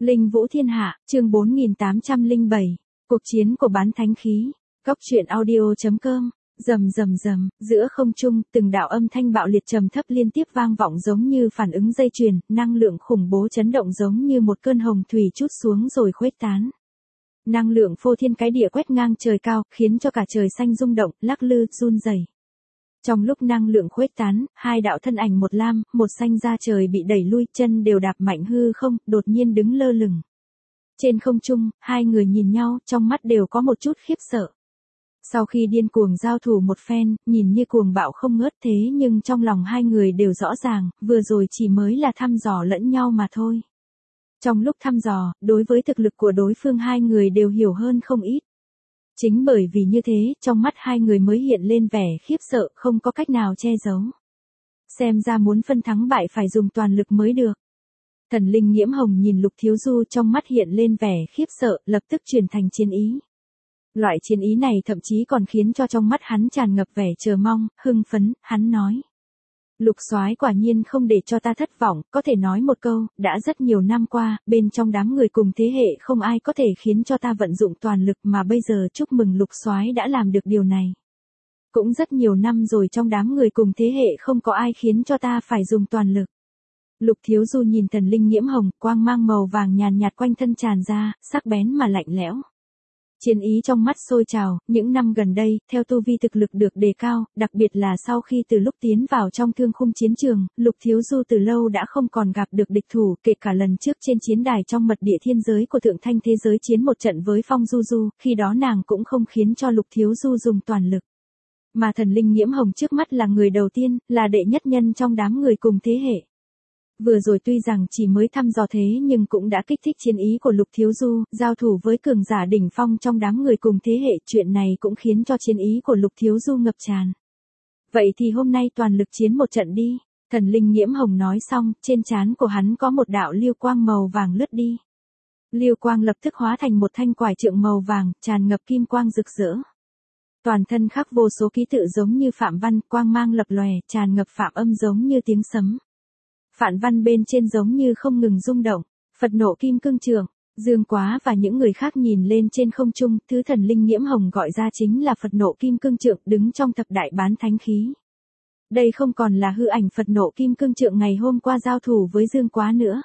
Linh Vũ Thiên Hạ, chương 4807, cuộc chiến của bán thánh khí. Góc truyện audio.com. Rầm rầm rầm, giữa không trung, từng đạo âm thanh bạo liệt trầm thấp liên tiếp vang vọng giống như phản ứng dây chuyền, năng lượng khủng bố chấn động giống như một cơn hồng thủy trút xuống rồi khuếch tán. Năng lượng phô thiên cái địa quét ngang trời cao, khiến cho cả trời xanh rung động, lắc lư, run rẩy. Trong lúc năng lượng khuếch tán, hai đạo thân ảnh một lam, một xanh ra trời bị đẩy lui, chân đều đạp mạnh hư không, đột nhiên đứng lơ lửng. Trên không trung, hai người nhìn nhau, trong mắt đều có một chút khiếp sợ. Sau khi điên cuồng giao thủ một phen, nhìn như cuồng bạo không ngớt thế nhưng trong lòng hai người đều rõ ràng, vừa rồi chỉ mới là thăm dò lẫn nhau mà thôi. Trong lúc thăm dò, đối với thực lực của đối phương hai người đều hiểu hơn không ít. Chính bởi vì như thế, trong mắt hai người mới hiện lên vẻ khiếp sợ, không có cách nào che giấu. Xem ra muốn phân thắng bại phải dùng toàn lực mới được. Thần linh Nhiễm Hồng nhìn Lục Thiếu Du, trong mắt hiện lên vẻ khiếp sợ, lập tức chuyển thành chiến ý. Loại chiến ý này thậm chí còn khiến cho trong mắt hắn tràn ngập vẻ chờ mong, hưng phấn, hắn nói. Lục soái quả nhiên không để cho ta thất vọng, có thể nói một câu, đã rất nhiều năm qua, bên trong đám người cùng thế hệ không ai có thể khiến cho ta vận dụng toàn lực, mà bây giờ chúc mừng Lục soái đã làm được điều này. Cũng rất nhiều năm rồi trong đám người cùng thế hệ không có ai khiến cho ta phải dùng toàn lực. Lục Thiếu Du nhìn thần linh Nhiễm Hồng, quang mang màu vàng nhàn nhạt quanh thân tràn ra, sắc bén mà lạnh lẽo. Chiến ý trong mắt sôi trào, những năm gần đây, theo tu vi thực lực được đề cao, đặc biệt là sau khi từ lúc tiến vào trong thương khung chiến trường, Lục Thiếu Du từ lâu đã không còn gặp được địch thủ, kể cả lần trước trên chiến đài trong mật địa thiên giới của Thượng Thanh thế giới chiến một trận với Phong Du Du, khi đó nàng cũng không khiến cho Lục Thiếu Du dùng toàn lực. Mà thần linh Nhiễm Hồng trước mắt là người đầu tiên, là đệ nhất nhân trong đám người cùng thế hệ. Vừa rồi tuy rằng chỉ mới thăm dò thế nhưng cũng đã kích thích chiến ý của Lục Thiếu Du, giao thủ với cường giả đỉnh phong trong đám người cùng thế hệ, chuyện này cũng khiến cho chiến ý của Lục Thiếu Du ngập tràn. Vậy thì hôm nay toàn lực chiến một trận đi, thần linh Nhiễm Hồng nói xong, trên trán của hắn có một đạo liêu quang màu vàng lướt đi. Liêu quang lập tức hóa thành một thanh quải trượng màu vàng, tràn ngập kim quang rực rỡ. Toàn thân khắc vô số ký tự giống như phạm văn, quang mang lập lòe, tràn ngập phạm âm giống như tiếng sấm. Phạn văn bên trên giống như không ngừng rung động, Phật nộ kim cương trượng, Dương Quá và những người khác nhìn lên trên không trung, thứ thần linh Nhiễm Hồng gọi ra chính là Phật nộ kim cương trượng đứng trong thập đại bán thánh khí. Đây không còn là hư ảnh Phật nộ kim cương trượng ngày hôm qua giao thủ với Dương Quá nữa.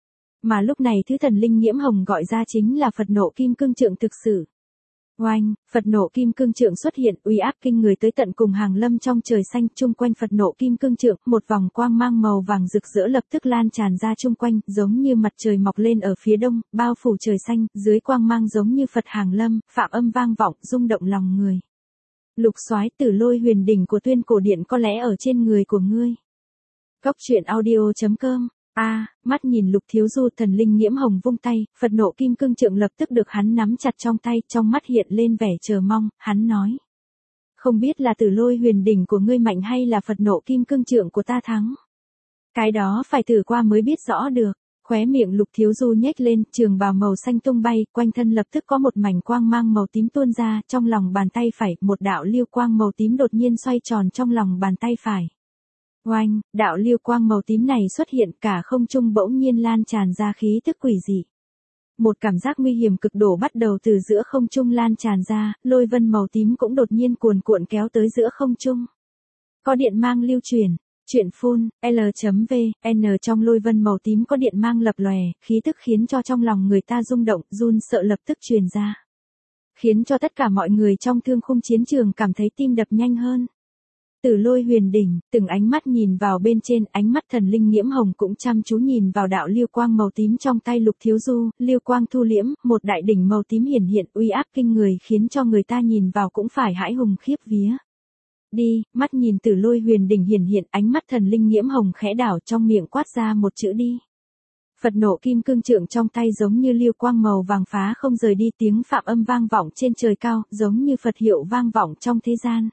Mà lúc này thứ thần linh Nhiễm Hồng gọi ra chính là Phật nộ kim cương trượng thực sự. Oanh, Phật nộ kim cương trượng xuất hiện, uy áp kinh người tới tận cùng hàng lâm trong trời xanh, chung quanh Phật nộ kim cương trượng, một vòng quang mang màu vàng rực rỡ lập tức lan tràn ra chung quanh, giống như mặt trời mọc lên ở phía đông, bao phủ trời xanh, dưới quang mang giống như Phật hàng lâm, phạm âm vang vọng, rung động lòng người. Lục soái, Tử Lôi Huyền Đỉnh của Tuyên Cổ Điện có lẽ ở trên người của ngươi. Góc truyện audio.com. Mắt nhìn Lục Thiếu Du, thần linh Nhiễm Hồng vung tay, Phật nộ kim cương trượng lập tức được hắn nắm chặt trong tay, trong mắt hiện lên vẻ chờ mong, hắn nói. Không biết là Tử Lôi Huyền Đỉnh của ngươi mạnh hay là Phật nộ kim cương trượng của ta thắng. Cái đó phải thử qua mới biết rõ được. Khóe miệng Lục Thiếu Du nhếch lên, trường bào màu xanh tung bay, quanh thân lập tức có một mảnh quang mang màu tím tuôn ra, trong lòng bàn tay phải, một đạo liêu quang màu tím đột nhiên xoay tròn trong lòng bàn tay phải. Oanh, đạo liêu quang màu tím này xuất hiện, cả không trung bỗng nhiên lan tràn ra khí tức quỷ dị. Một cảm giác nguy hiểm cực độ bắt đầu từ giữa không trung lan tràn ra, lôi vân màu tím cũng đột nhiên cuồn cuộn kéo tới giữa không trung. Có điện mang lưu truyền, truyện phun, L.V.N trong lôi vân màu tím có điện mang lập lòe, khí tức khiến cho trong lòng người ta rung động, run sợ lập tức truyền ra. Khiến cho tất cả mọi người trong thương khung chiến trường cảm thấy tim đập nhanh hơn. Tử Lôi Huyền Đỉnh, từng ánh mắt nhìn vào bên trên, ánh mắt thần linh Nhiễm Hồng cũng chăm chú nhìn vào đạo liêu quang màu tím trong tay Lục Thiếu Du, liêu quang thu liễm, một đại đỉnh màu tím hiển hiện, uy áp kinh người khiến cho người ta nhìn vào cũng phải hãi hùng khiếp vía. Đi, mắt nhìn Tử Lôi Huyền Đỉnh hiển hiện, ánh mắt thần linh Nhiễm Hồng khẽ đảo, trong miệng quát ra một chữ đi. Phật nộ kim cương trượng trong tay giống như liêu quang màu vàng phá không rời đi, tiếng phạm âm vang vọng trên trời cao, giống như Phật hiệu vang vọng trong thế gian.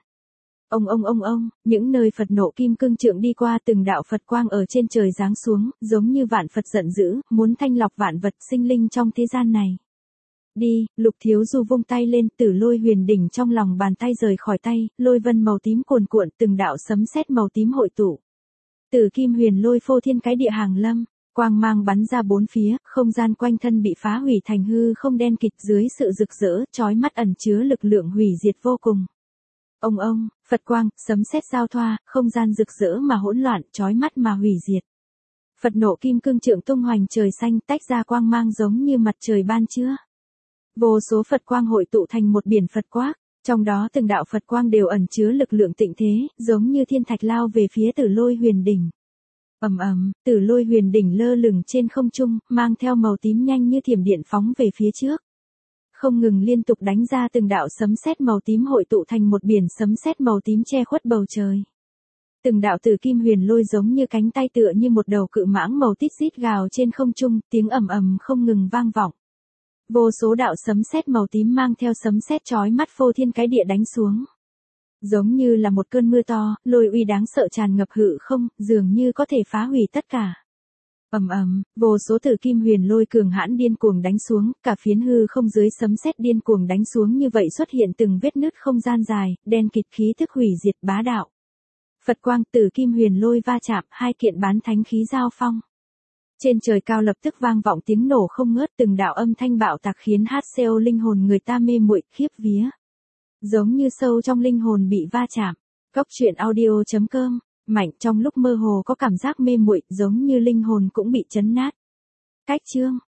Ông, những nơi Phật nộ kim cương trượng đi qua, từng đạo Phật quang ở trên trời giáng xuống, giống như vạn Phật giận dữ, muốn thanh lọc vạn vật sinh linh trong thế gian này. Đi, Lục Thiếu Du vung tay lên, Tử Lôi Huyền Đỉnh trong lòng bàn tay rời khỏi tay, lôi vân màu tím cuồn cuộn, từng đạo sấm sét màu tím hội tụ. Tử Kim Huyền Lôi phô thiên cái địa hàng lâm. Quang mang bắn ra bốn phía, không gian quanh thân bị phá hủy thành hư không đen kịt dưới sự rực rỡ, chói mắt ẩn chứa lực lượng hủy diệt vô cùng. Ông, Phật quang, sấm sét giao thoa, không gian rực rỡ mà hỗn loạn, chói mắt mà hủy diệt. Phật nộ kim cương trượng tung hoành trời xanh, tách ra quang mang giống như mặt trời ban trưa. Vô số Phật quang hội tụ thành một biển Phật quang, trong đó từng đạo Phật quang đều ẩn chứa lực lượng tịnh thế, giống như thiên thạch lao về phía Tử Lôi Huyền đỉnh. Tử Lôi Huyền đỉnh lơ lửng trên không trung, mang theo màu tím nhanh như thiểm điện phóng về phía trước. Không ngừng liên tục đánh ra từng đạo sấm sét màu tím hội tụ thành một biển sấm sét màu tím che khuất bầu trời. Từng đạo tử kim huyền lôi giống như cánh tay tựa như một đầu cự mãng màu tít rít gào trên không trung, tiếng ầm không ngừng vang vọng. Vô số đạo sấm sét màu tím mang theo sấm sét chói mắt phô thiên cái địa đánh xuống. Giống như là một cơn mưa to, lôi uy đáng sợ tràn ngập hư không, dường như có thể phá hủy tất cả. Vô số tử kim huyền lôi cường hãn điên cuồng đánh xuống, cả phiến hư không dưới sấm sét điên cuồng đánh xuống như vậy xuất hiện từng vết nứt không gian dài, đen kịt khí tức hủy diệt bá đạo. Phật quang, tử kim huyền lôi va chạm, hai kiện bán thánh khí giao phong. Trên trời cao lập tức vang vọng tiếng nổ không ngớt, từng đạo âm thanh bạo tạc khiến HCO linh hồn người ta mê muội, khiếp vía. Giống như sâu trong linh hồn bị va chạm. Cốc truyện audio.com, mạnh trong lúc mơ hồ có cảm giác mê muội, giống như linh hồn cũng bị chấn nát. Cách chương